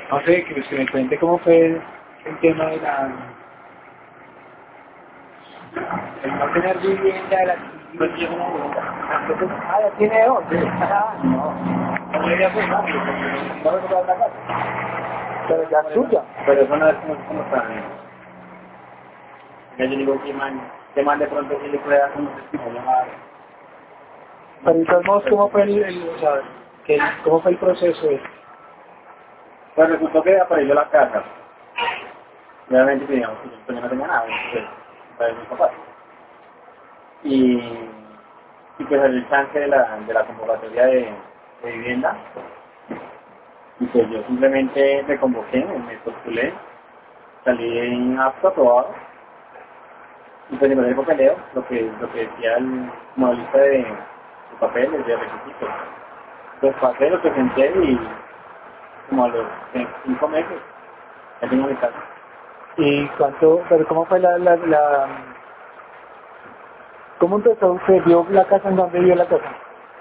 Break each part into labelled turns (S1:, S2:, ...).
S1: No sé, que me cuente cómo fue el tema de el no tener vivienda, de la
S2: Pues yo tengo vivienda.
S1: entonces, ya tiene dos. Ah,
S2: No, no iría pues, no, no me comprar la casa.
S1: pero ya es tuya.
S2: Pero eso no es como tan... Yo digo que man de pronto sí le puede dar como testimonio a...
S1: Pero de todos modos, ¿cómo fue o sea, cómo fue el proceso?
S2: Pues resultó que apareció la casa. Realmente teníamos que yo no tenía nada, pues, para mis papás. Y pues el chance de la convocatoria de vivienda. Y pues yo simplemente me convoqué, me postulé, salí en apto aprobado. Y pues en el papeleo, lo que decía como la lista de papeles, de requisitos. Pues pasé, lo presenté y como a los 5 meses ya tengo mi casa.
S1: ¿Y cuánto, pero cómo fue cómo empezó usted? ¿Vio la casa en dónde vio la casa?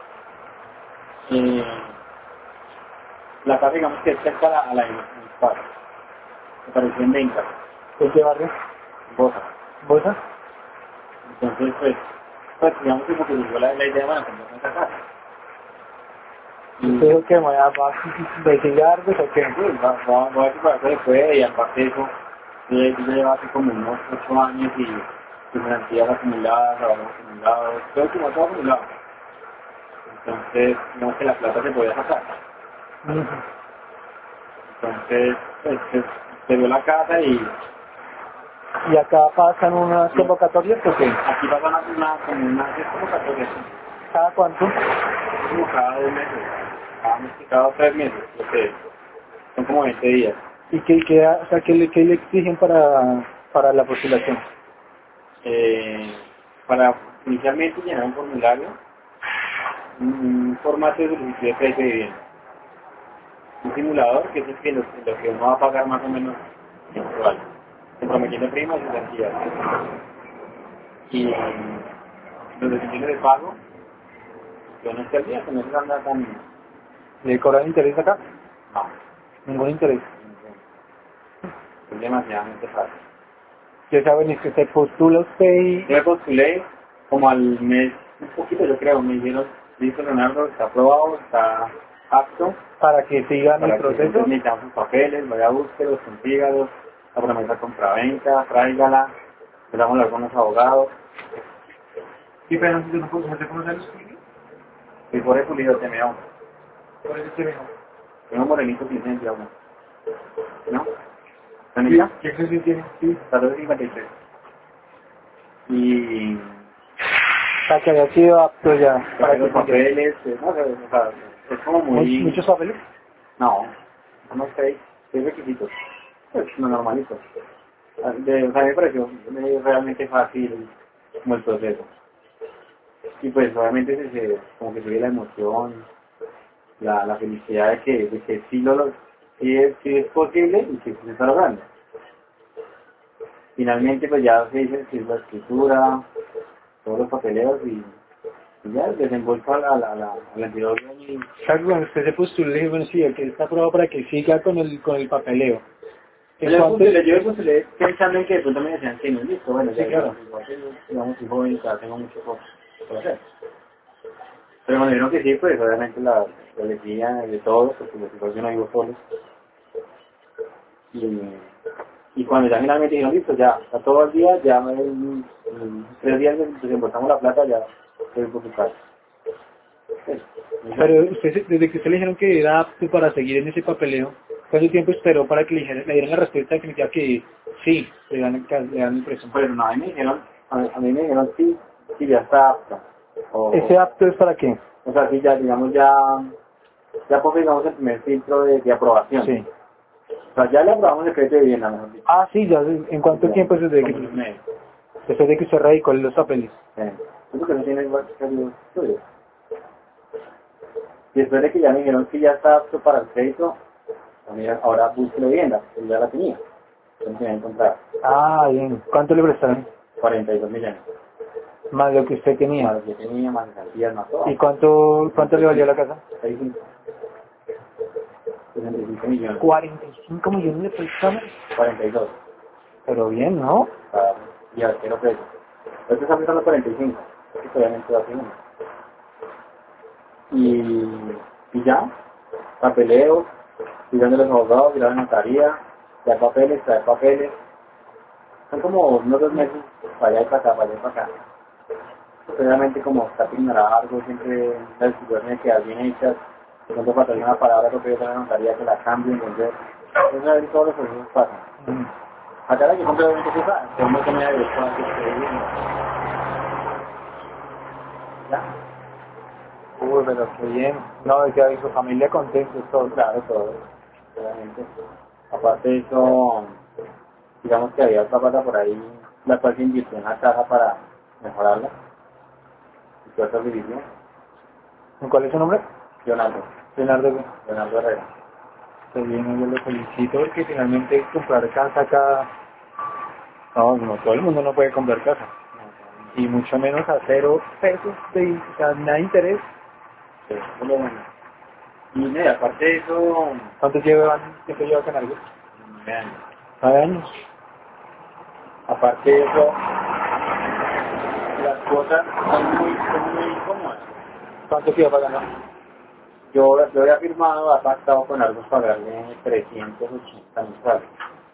S2: Eh, la casa digamos que es cerca a la de mis padres. Me pareció en venta,
S1: ¿De qué barrio?
S2: en Bosa.
S1: ¿Bosa?
S2: Entonces pues digamos que porque llegó la idea de bueno, comprar esa casa.
S1: ¿Usted dijo que me va a investigar o qué?
S2: Voy a ver si para eso después y aparte de eso, yo llevo hace como unos 8 años y financias acumuladas, trabajos acumulados, todo acumulado. Entonces, digamos que la plata se podía sacar.
S1: Ujú.
S2: Entonces, pues, se dio la casa y
S1: ¿Y acá pasan unas convocatorias o qué?
S2: aquí pasa como una 10 convocatorias,
S1: ¿Cada cuánto?
S2: como cada 2 meses, cada 3 meses, lo que son como 20 días.
S1: ¿Y o sea, qué le exigen para la postulación?
S2: Para inicialmente llenar un formulario, un formato de solicitud de crédito de vivienda, un simulador que es el que lo que uno va a pagar más o menos mensual, comprometiendo primas y cantidades. Y los decisiones de pago, yo no estoy al día, que no se anda tan...
S1: ¿Le cobran interés acá?
S2: No,
S1: Ningún interés.
S2: es demasiadamente fácil.
S1: Ya saben, es que se postula usted y...
S2: Yo me postulé como al mes, un poquito yo creo, me dijeron, listo Leonardo, está aprobado, está apto,
S1: para que sigan el
S2: para que
S1: proceso.
S2: entonces necesitamos sus papeles, vaya a búsquelos, consígalos, la promesa compraventa, tráigala, le damos algunos abogados,
S1: ¿Y pero no se conoce los clientes?
S2: y por eso Pulido te meo,
S1: Por eso es que me
S2: tengo morenito sin licencia aún, ¿no?
S1: Sí,
S2: ¿Sanita?
S1: ¿qué crees que tiene? Sí.
S2: 1453. Y
S1: O sea, que había sido apto ya para
S2: trae
S1: que
S2: los
S1: siguiera.
S2: papeles, no sé, o sea, es como muy,
S1: ¿Muchos papeles?
S2: no, unos 6 requisitos, pues lo normalito. O sea, me pareció realmente fácil como el proceso. Y pues obviamente como que se ve la emoción, la felicidad de que sí es posible y que se está logrando. Finalmente pues ya se dice que es la escritura, todos los papeleos y ya desembolso a la entidad y
S1: Claro, cuando usted se postuló, le dije, bueno, sí, el que está aprobado para que siga con el papeleo. ¿En cuánto?
S2: yo postulé pensando en que de pronto me decían que no es listo, bueno,
S1: Sí,
S2: ya
S1: claro.
S2: igual que yo, digamos, soy joven y todavía tengo mucho por hacer. Pero bueno, dijeron que sí, pues obviamente la alegría de todos, porque los hijos yo no vivo solos. Y cuando ya finalmente dijeron, listo, ya, está todo el día, ya en 3 días desembolsamos la plata, ya estoy por su casa. Pues,
S1: Pero usted, desde que usted le dijeron que era apto para seguir en ese papeleo, ¿cuánto tiempo esperó para que le dieran la respuesta definitiva que sí, le dan el préstamo?
S2: pues no, a mí me dijeron sí, sí, ya está apta.
S1: ¿Ese apto es para qué?
S2: O sea, sí, ya, digamos, ya pues digamos el primer filtro de aprobación.
S1: Sí.
S2: O sea, ya le aprobamos el crédito de vivienda, mejor dicho.
S1: Ah, sí, ya, ¿en cuánto tiempo es
S2: Como un mes.
S1: desde que usted radicó los papeles?
S2: Yo creo que no tiene igual varios estudios. Y después de que ya me dijeron que ya está apto para el crédito, mira, ahora busque la vivienda, que ya la tenía. Entonces me voy a encontrar
S1: Ah, bien. ¿Cuánto le prestaron?
S2: 42 millones.
S1: Más lo que usted
S2: Más
S1: tenía.
S2: lo que tenía, más garantías, más todo.
S1: ¿Y cuánto le valió la casa?
S2: 6,5. 65 millones.
S1: 45 millones de pesos cámara.
S2: 42.
S1: Pero bien, ¿no?
S2: Y arquero preso. Este está aplicando 45. Porque obviamente va a ser uno. Y ya, papeleo, tirando los abogados, tirar la notaría, traer papeles. Son como unos 2 meses para allá y para acá, para allá y para acá. Obviamente como está ignorado algo, siempre las situaciones que bien hechas, de pronto para tener una palabra que pido a la notaría que la cambien, entonces, eso es todos los procesos pasan. Acá la que completamente se sabe, pero no tenía derecho a que esté viviendo. ¿Ya?
S1: Uy, pero qué bien. No, es que su familia contenta, todo.
S2: Claro, todo, obviamente. Aparte de eso, digamos que había otra plata por ahí, la cual se invirtió en la casa para mejorarla, y todas esas divisiones.
S1: ¿Cuál es su nombre?
S2: Leonardo,
S1: Leonardo.
S2: Leonardo Herrera.
S1: Qué bien, yo lo felicito porque finalmente comprar casa acá, no todo el mundo no puede comprar casa. Y mucho menos a 0 pesos o sea, nada de interés.
S2: Sí, eso es lo bueno. Y no, aparte de eso,
S1: Tiempo lleva Canarias?
S2: vean,
S1: 9 años.
S2: aparte de eso, las cosas son muy incómodas.
S1: ¿Cuánto queda pagando?
S2: Yo había firmado, ha pactado con Argos pagarle 380 mensuales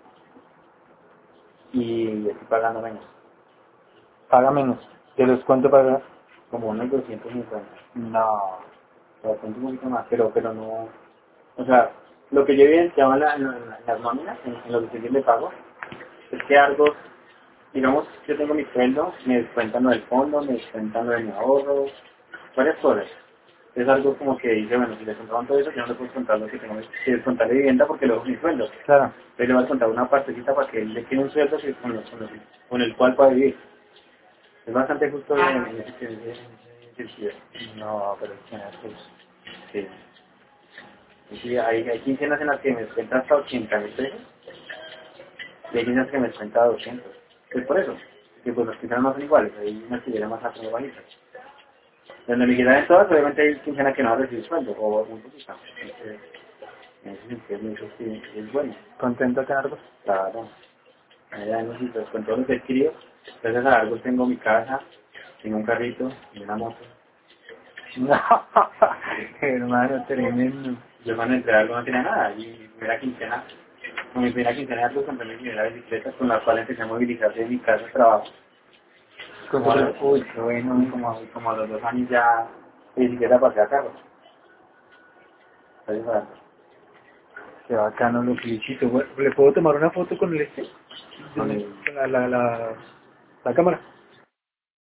S2: y estoy pagando menos,
S1: Paga menos. ¿De los cuánto paga?
S2: como unos 250.
S1: No.
S2: Bastante un poquito más, pero no, o sea, lo que yo evidenciaba en las nóminas, en los diseños de pago, es que Argos, digamos, yo tengo mi sueldo, me descuentan lo del fondo, me descuentan lo de mi ahorro, varias cosas. Es algo como que dice, bueno, si le contaban todo eso, yo no le puedo contar lo que tengo que descontar de vivienda porque luego es mi sueldo.
S1: Claro.
S2: Pero le voy a contar una partecita para que él le quede un sueldo con el cual pueda vivir. Es bastante justo en ese sentido.
S1: No, pero ¿quién hace eso?
S2: Sí. Y sí, hay quincenas en las que me descuentan hasta 80.000 pesos y hay quincenas que me descuentan 200. Es por eso, que pues las quincenas no son iguales, hay unas que llegan más altas o bajitas. Donde me quitan en todas, obviamente hay quincenas que no van a recibir sueldo, o muy poquita. Entonces, en ese sentido, eso sí es bueno.
S1: ¿Contento con algo?
S2: Claro. Allá en los sitios, con todo lo que he adquirido, gracias a algo tengo mi casa, tengo un carrito y una moto.
S1: No, hermano, tremendo.
S2: Yo cuando entré a algo no tenía nada, y mi primera quincena, con mi primera quincena algo compré mi primera bicicleta con la cual empecé a movilizarse de mi casa al trabajo.
S1: Uy, qué bueno.
S2: Como a los 2 años ya de bicicleta pasé a carro. Entonces, bueno,
S1: Qué bacano, lo felicito. Bueno, ¿le puedo tomar una foto con el este?
S2: con el,
S1: Con la cámara.